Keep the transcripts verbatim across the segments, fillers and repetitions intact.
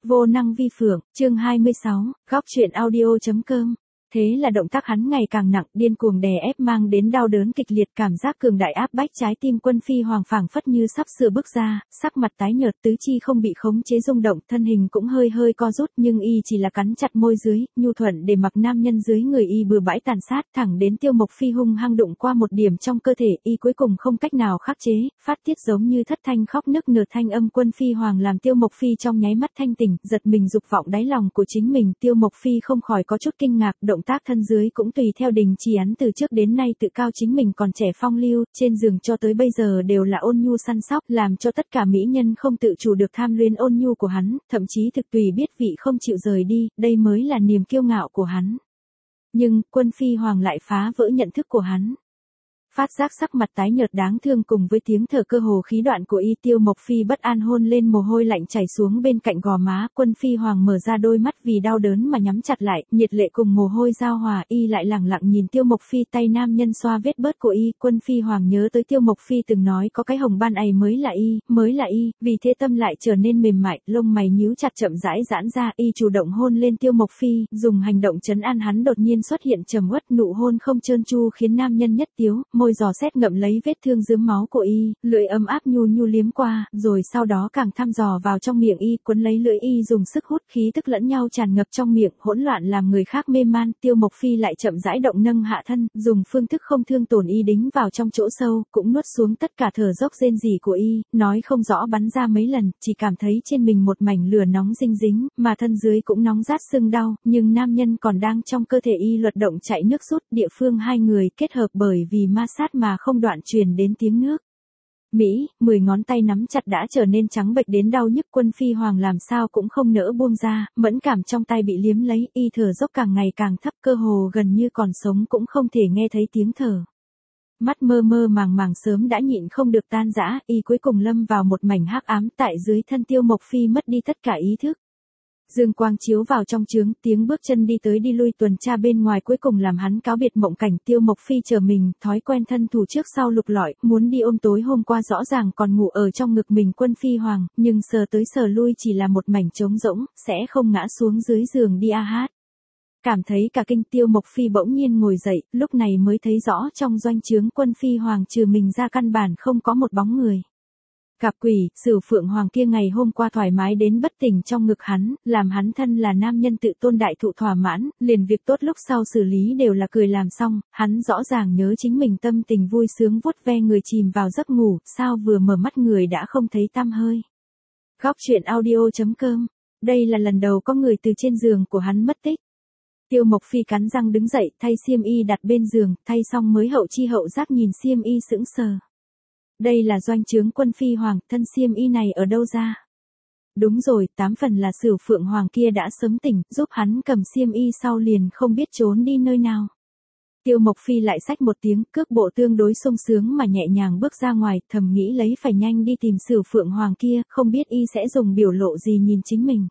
Vô năng vi phượng, chương hai mươi sáu, góc truyện audio.com. Thế là động tác hắn ngày càng nặng, điên cuồng đè ép mang đến đau đớn kịch liệt, cảm giác cường đại áp bách trái tim Quân Phi Hoàng phảng phất như sắp sửa bước ra, sắc mặt tái nhợt, tứ chi không bị khống chế rung động, thân hình cũng hơi hơi co rút, nhưng y chỉ là cắn chặt môi dưới, nhu thuận để mặc nam nhân dưới người y bừa bãi tàn sát, thẳng đến Tiêu Mộc Phi hung hăng đụng qua một điểm trong cơ thể, y cuối cùng không cách nào khắc chế, phát tiết giống như thất thanh khóc nức nở thanh âm. Quân Phi Hoàng làm Tiêu Mộc Phi trong nháy mắt thanh tỉnh, giật mình dục vọng đáy lòng của chính mình. Tiêu Mộc Phi không khỏi có chút kinh ngạc, động tác thân dưới cũng tùy theo đình chỉ. Hắn từ trước đến nay tự cao chính mình còn trẻ phong lưu, trên giường cho tới bây giờ đều là ôn nhu săn sóc, làm cho tất cả mỹ nhân không tự chủ được tham luyến ôn nhu của hắn, thậm chí thực tùy biết vị không chịu rời đi, đây mới là niềm kiêu ngạo của hắn. Nhưng, Quân Phi Hoàng lại phá vỡ nhận thức của hắn. Phát giác sắc mặt tái nhợt đáng thương cùng với tiếng thở cơ hồ khí đoạn của y, Tiêu Mộc Phi bất an hôn lên mồ hôi lạnh chảy xuống bên cạnh gò má. Quân Phi Hoàng mở ra đôi mắt vì đau đớn mà nhắm chặt lại, nhiệt lệ cùng mồ hôi giao hòa, y lại lẳng lặng nhìn Tiêu Mộc Phi, tay nam nhân xoa vết bớt của y. Quân Phi Hoàng nhớ tới Tiêu Mộc Phi từng nói có cái hồng ban ấy mới là y, mới là y, vì thế tâm lại trở nên mềm mại, lông mày nhíu chặt chậm rãi giãn ra, y chủ động hôn lên Tiêu Mộc Phi, dùng hành động trấn an hắn. Đột nhiên xuất hiện trầm uất, nụ hôn không trơn tru khiến nam nhân nhất tiếu, môi giò xét ngậm lấy vết thương rướm máu của y, lưỡi ấm áp nhu nhu liếm qua, rồi sau đó càng thăm dò vào trong miệng y, quấn lấy lưỡi y dùng sức hút, khí tức lẫn nhau tràn ngập trong miệng, hỗn loạn làm người khác mê man. Tiêu Mộc Phi lại chậm rãi động nâng hạ thân, dùng phương thức không thương tổn y đính vào trong chỗ sâu, cũng nuốt xuống tất cả thở dốc rên rỉ của y, nói không rõ bắn ra mấy lần, chỉ cảm thấy trên mình một mảnh lửa nóng dinh dính, mà thân dưới cũng nóng rát sưng đau, nhưng nam nhân còn đang trong cơ thể y luật động chạy nước rút, địa phương hai người kết hợp bởi vì ma sát mà không đoạn truyền đến tiếng nước. Mỹ, mười ngón tay nắm chặt đã trở nên trắng bệch đến đau nhức. Quân Phi Hoàng làm sao cũng không nỡ buông ra, mẫn cảm trong tay bị liếm lấy, y thở dốc càng ngày càng thấp, cơ hồ gần như còn sống cũng không thể nghe thấy tiếng thở. Mắt mơ mơ màng màng sớm đã nhịn không được tan rã, y cuối cùng lâm vào một mảnh hắc ám, tại dưới thân Tiêu Mộc Phi mất đi tất cả ý thức. Dương quang chiếu vào trong trướng, tiếng bước chân đi tới đi lui tuần tra bên ngoài cuối cùng làm hắn cáo biệt mộng cảnh. Tiêu Mộc Phi chờ mình, thói quen thân thủ trước sau lục lọi, muốn đi ôm tối hôm qua rõ ràng còn ngủ ở trong ngực mình Quân Phi Hoàng, nhưng sờ tới sờ lui chỉ là một mảnh trống rỗng, sẽ không ngã xuống dưới giường đi a hát. Cảm thấy cả kinh, Tiêu Mộc Phi bỗng nhiên ngồi dậy, lúc này mới thấy rõ trong doanh trướng Quân Phi Hoàng trừ mình ra căn bản không có một bóng người. Gặp quỷ, Sửu Phượng Hoàng kia ngày hôm qua thoải mái đến bất tỉnh trong ngực hắn, làm hắn thân là nam nhân tự tôn đại thụ thỏa mãn, liền việc tốt lúc sau xử lý đều là cười làm xong, hắn rõ ràng nhớ chính mình tâm tình vui sướng vuốt ve người chìm vào giấc ngủ, sao vừa mở mắt người đã không thấy tăm hơi. Góc truyện audio.com. Đây là lần đầu có người từ trên giường của hắn mất tích. Tiêu Mộc Phi cắn răng đứng dậy, thay xiêm y đặt bên giường, thay xong mới hậu chi hậu giác nhìn xiêm y sững sờ. Đây là doanh trướng Quân Phi Hoàng, thân xiêm y này ở đâu ra? Đúng rồi, tám phần là Sửu Phượng Hoàng kia đã sớm tỉnh, giúp hắn cầm xiêm y sau liền không biết trốn đi nơi nào. Tiêu Mộc Phi lại xách một tiếng, cước bộ tương đối sung sướng mà nhẹ nhàng bước ra ngoài, thầm nghĩ lấy phải nhanh đi tìm Sửu Phượng Hoàng kia, không biết y sẽ dùng biểu lộ gì nhìn chính mình.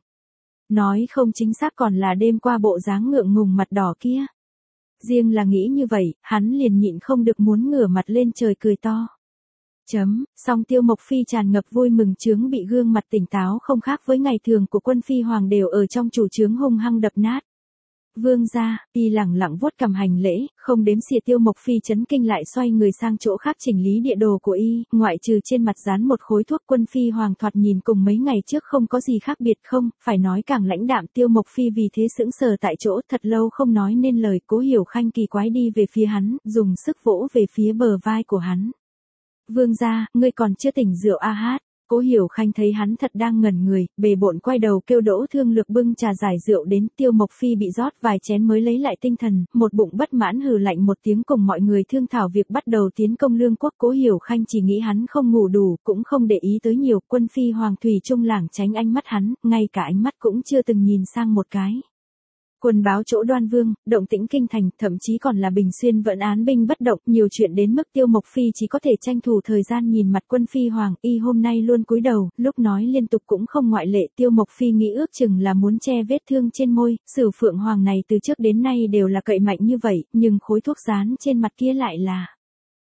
Nói không chính xác còn là đêm qua bộ dáng ngượng ngùng mặt đỏ kia. Riêng là nghĩ như vậy, hắn liền nhịn không được muốn ngửa mặt lên trời cười to. Chấm, song Tiêu Mộc Phi tràn ngập vui mừng chướng bị gương mặt tỉnh táo không khác với ngày thường của Quân Phi Hoàng đều ở trong chủ chướng hung hăng đập nát. Vương gia, y lẳng lặng vuốt cầm hành lễ, không đếm xỉa. Tiêu Mộc Phi chấn kinh lại xoay người sang chỗ khác chỉnh lý địa đồ của y, ngoại trừ trên mặt dán một khối thuốc. Quân Phi Hoàng thoạt nhìn cùng mấy ngày trước không có gì khác biệt, không, phải nói càng lãnh đạm. Tiêu Mộc Phi vì thế sững sờ tại chỗ, thật lâu không nói nên lời. Cố Hiểu Khanh kỳ quái đi về phía hắn, dùng sức vỗ về phía bờ vai của hắn. Vương gia, ngươi còn chưa tỉnh rượu a hát. Cố Hiểu Khanh thấy hắn thật đang ngẩn người, bề bộn quay đầu kêu Đỗ Thương Lược bưng trà giải rượu đến. Tiêu Mộc Phi bị rót vài chén mới lấy lại tinh thần, một bụng bất mãn hừ lạnh một tiếng cùng mọi người thương thảo việc bắt đầu tiến công lương quốc. Cố Hiểu Khanh chỉ nghĩ hắn không ngủ đủ, cũng không để ý tới nhiều. Quân Phi Hoàng thủy chung lảng tránh ánh mắt hắn, ngay cả ánh mắt cũng chưa từng nhìn sang một cái. Quân báo chỗ Đoan Vương, động tĩnh kinh thành, thậm chí còn là Bình Xuyên vẫn án binh bất động, nhiều chuyện đến mức Tiêu Mộc Phi chỉ có thể tranh thủ thời gian nhìn mặt Quân Phi Hoàng, y hôm nay luôn cúi đầu, lúc nói liên tục cũng không ngoại lệ. Tiêu Mộc Phi nghĩ ước chừng là muốn che vết thương trên môi, Sửu Phượng Hoàng này từ trước đến nay đều là cậy mạnh như vậy, nhưng khối thuốc dán trên mặt kia lại là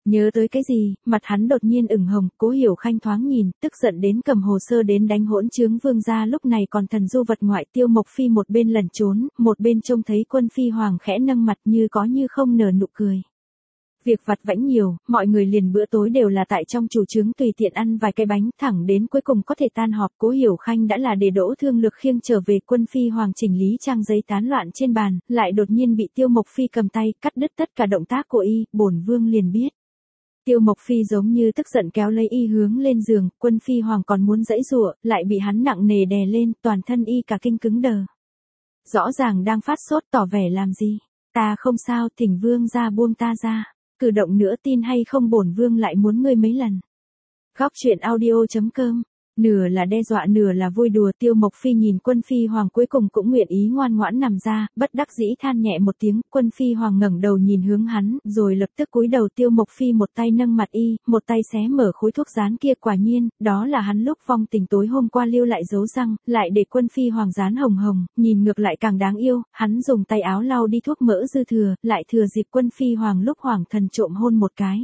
Nhớ tới cái gì, mặt hắn đột nhiên ửng hồng, Cố Hiểu Khanh thoáng nhìn, tức giận đến cầm hồ sơ đến đánh hỗn trướng vương gia, lúc này còn thần du vật ngoại. Tiêu Mộc Phi một bên lẩn trốn, một bên trông thấy Quân Phi Hoàng khẽ nâng mặt như có như không nở nụ cười. Việc vặt vãnh nhiều, mọi người liền bữa tối đều là tại trong chủ trướng tùy tiện ăn vài cái bánh, thẳng đến cuối cùng có thể tan họp. Cố Hiểu Khanh đã là để Đỗ Thương Lược khiêng trở về. Quân Phi Hoàng chỉnh lý trang giấy tán loạn trên bàn, lại đột nhiên bị Tiêu Mộc Phi cầm tay cắt đứt tất cả động tác của y. Bổn vương liền biết. Tiêu Mộc Phi giống như tức giận kéo lấy y hướng lên giường. Quân Phi Hoàng còn muốn giãy giụa, lại bị hắn nặng nề đè lên, toàn thân y cả kinh cứng đờ. Rõ ràng đang phát sốt, tỏ vẻ làm gì? Ta không sao, thỉnh vương ra buông ta ra. Cử động nữa tin hay không bổn vương lại muốn ngươi mấy lần. Góc truyện audio chấm com. Nửa là đe dọa nửa là vui đùa. Tiêu Mộc Phi nhìn Quân Phi Hoàng cuối cùng cũng nguyện ý ngoan ngoãn nằm ra, bất đắc dĩ than nhẹ một tiếng. Quân Phi Hoàng ngẩng đầu nhìn hướng hắn, rồi lập tức cúi đầu. Tiêu Mộc Phi một tay nâng mặt y, một tay xé mở khối thuốc dán kia. Quả nhiên, đó là hắn lúc vong tình tối hôm qua lưu lại dấu răng, lại để Quân Phi Hoàng dán hồng hồng, nhìn ngược lại càng đáng yêu. Hắn dùng tay áo lau đi thuốc mỡ dư thừa, lại thừa dịp Quân Phi Hoàng lúc hoảng thần trộm hôn một cái.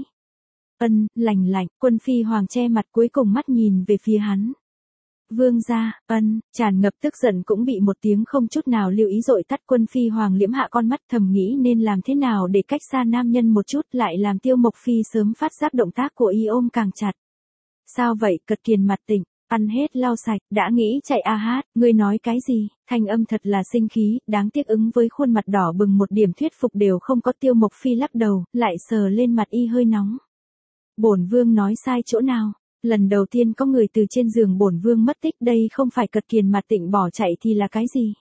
Ân, lành lạnh. Quân Phi Hoàng che mặt cuối cùng mắt nhìn về phía hắn. Vương gia, ân, tràn ngập tức giận cũng bị một tiếng không chút nào lưu ý dội tắt. Quân Phi Hoàng liễm hạ con mắt thầm nghĩ nên làm thế nào để cách xa nam nhân một chút, lại làm Tiêu Mộc Phi sớm phát giác động tác của y ôm càng chặt. Sao vậy? Cật Kiền mặt tỉnh, ăn hết lau sạch, đã nghĩ chạy a hát, ngươi nói cái gì? Thanh âm thật là sinh khí, đáng tiếc ứng với khuôn mặt đỏ bừng một điểm thuyết phục đều không có. Tiêu Mộc Phi lắc đầu, lại sờ lên mặt y hơi nóng. Bổn vương nói sai chỗ nào? Lần đầu tiên có người từ trên giường bổn vương mất tích, đây không phải Cật Kiền mặt tịnh bỏ chạy thì là cái gì?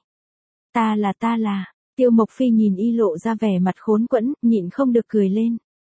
Ta là ta là, Tiêu Mộc Phi nhìn y lộ ra vẻ mặt khốn quẫn, nhịn không được cười lên.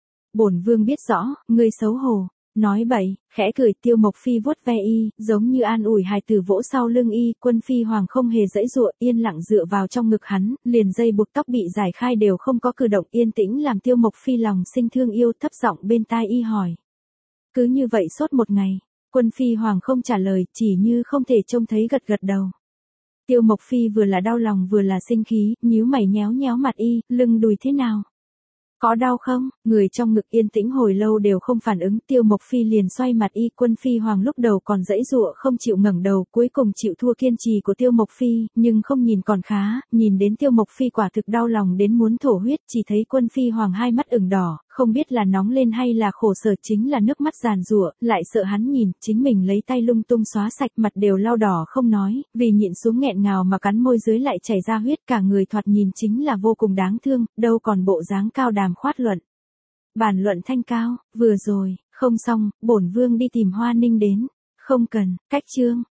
Bổn vương biết rõ, ngươi xấu hổ, nói bậy, khẽ cười. Tiêu Mộc Phi vuốt ve y, giống như an ủi hài tử vỗ sau lưng y. Quân Phi Hoàng không hề giãy giụa, yên lặng dựa vào trong ngực hắn, liền dây buộc tóc bị giải khai đều không có cử động, yên tĩnh làm Tiêu Mộc Phi lòng sinh thương yêu, thấp giọng bên tai y hỏi. Cứ như vậy suốt một ngày, Quân Phi Hoàng không trả lời, chỉ như không thể trông thấy gật gật đầu. Tiêu Mộc Phi vừa là đau lòng vừa là sinh khí, nhíu mày nhéo nhéo mặt y, lưng đùi thế nào? Có đau không? Người trong ngực yên tĩnh hồi lâu đều không phản ứng. Tiêu Mộc Phi liền xoay mặt y. Quân Phi Hoàng lúc đầu còn giãy giụa không chịu ngẩng đầu, cuối cùng chịu thua kiên trì của Tiêu Mộc Phi, nhưng không nhìn còn khá, nhìn đến Tiêu Mộc Phi quả thực đau lòng đến muốn thổ huyết. Chỉ thấy Quân Phi Hoàng hai mắt ửng đỏ, không biết là nóng lên hay là khổ sở, chính là nước mắt giàn giụa, lại sợ hắn nhìn, chính mình lấy tay lung tung xóa sạch, mặt đều lau đỏ không nói, vì nhịn xuống nghẹn ngào mà cắn môi dưới lại chảy ra huyết, cả người thoạt nhìn chính là vô cùng đáng thương, đâu còn bộ dáng cao đàm khoát luận. Bản luận thanh cao, vừa rồi, không xong, bổn vương đi tìm Hoa Ninh đến. Không cần, cách chương.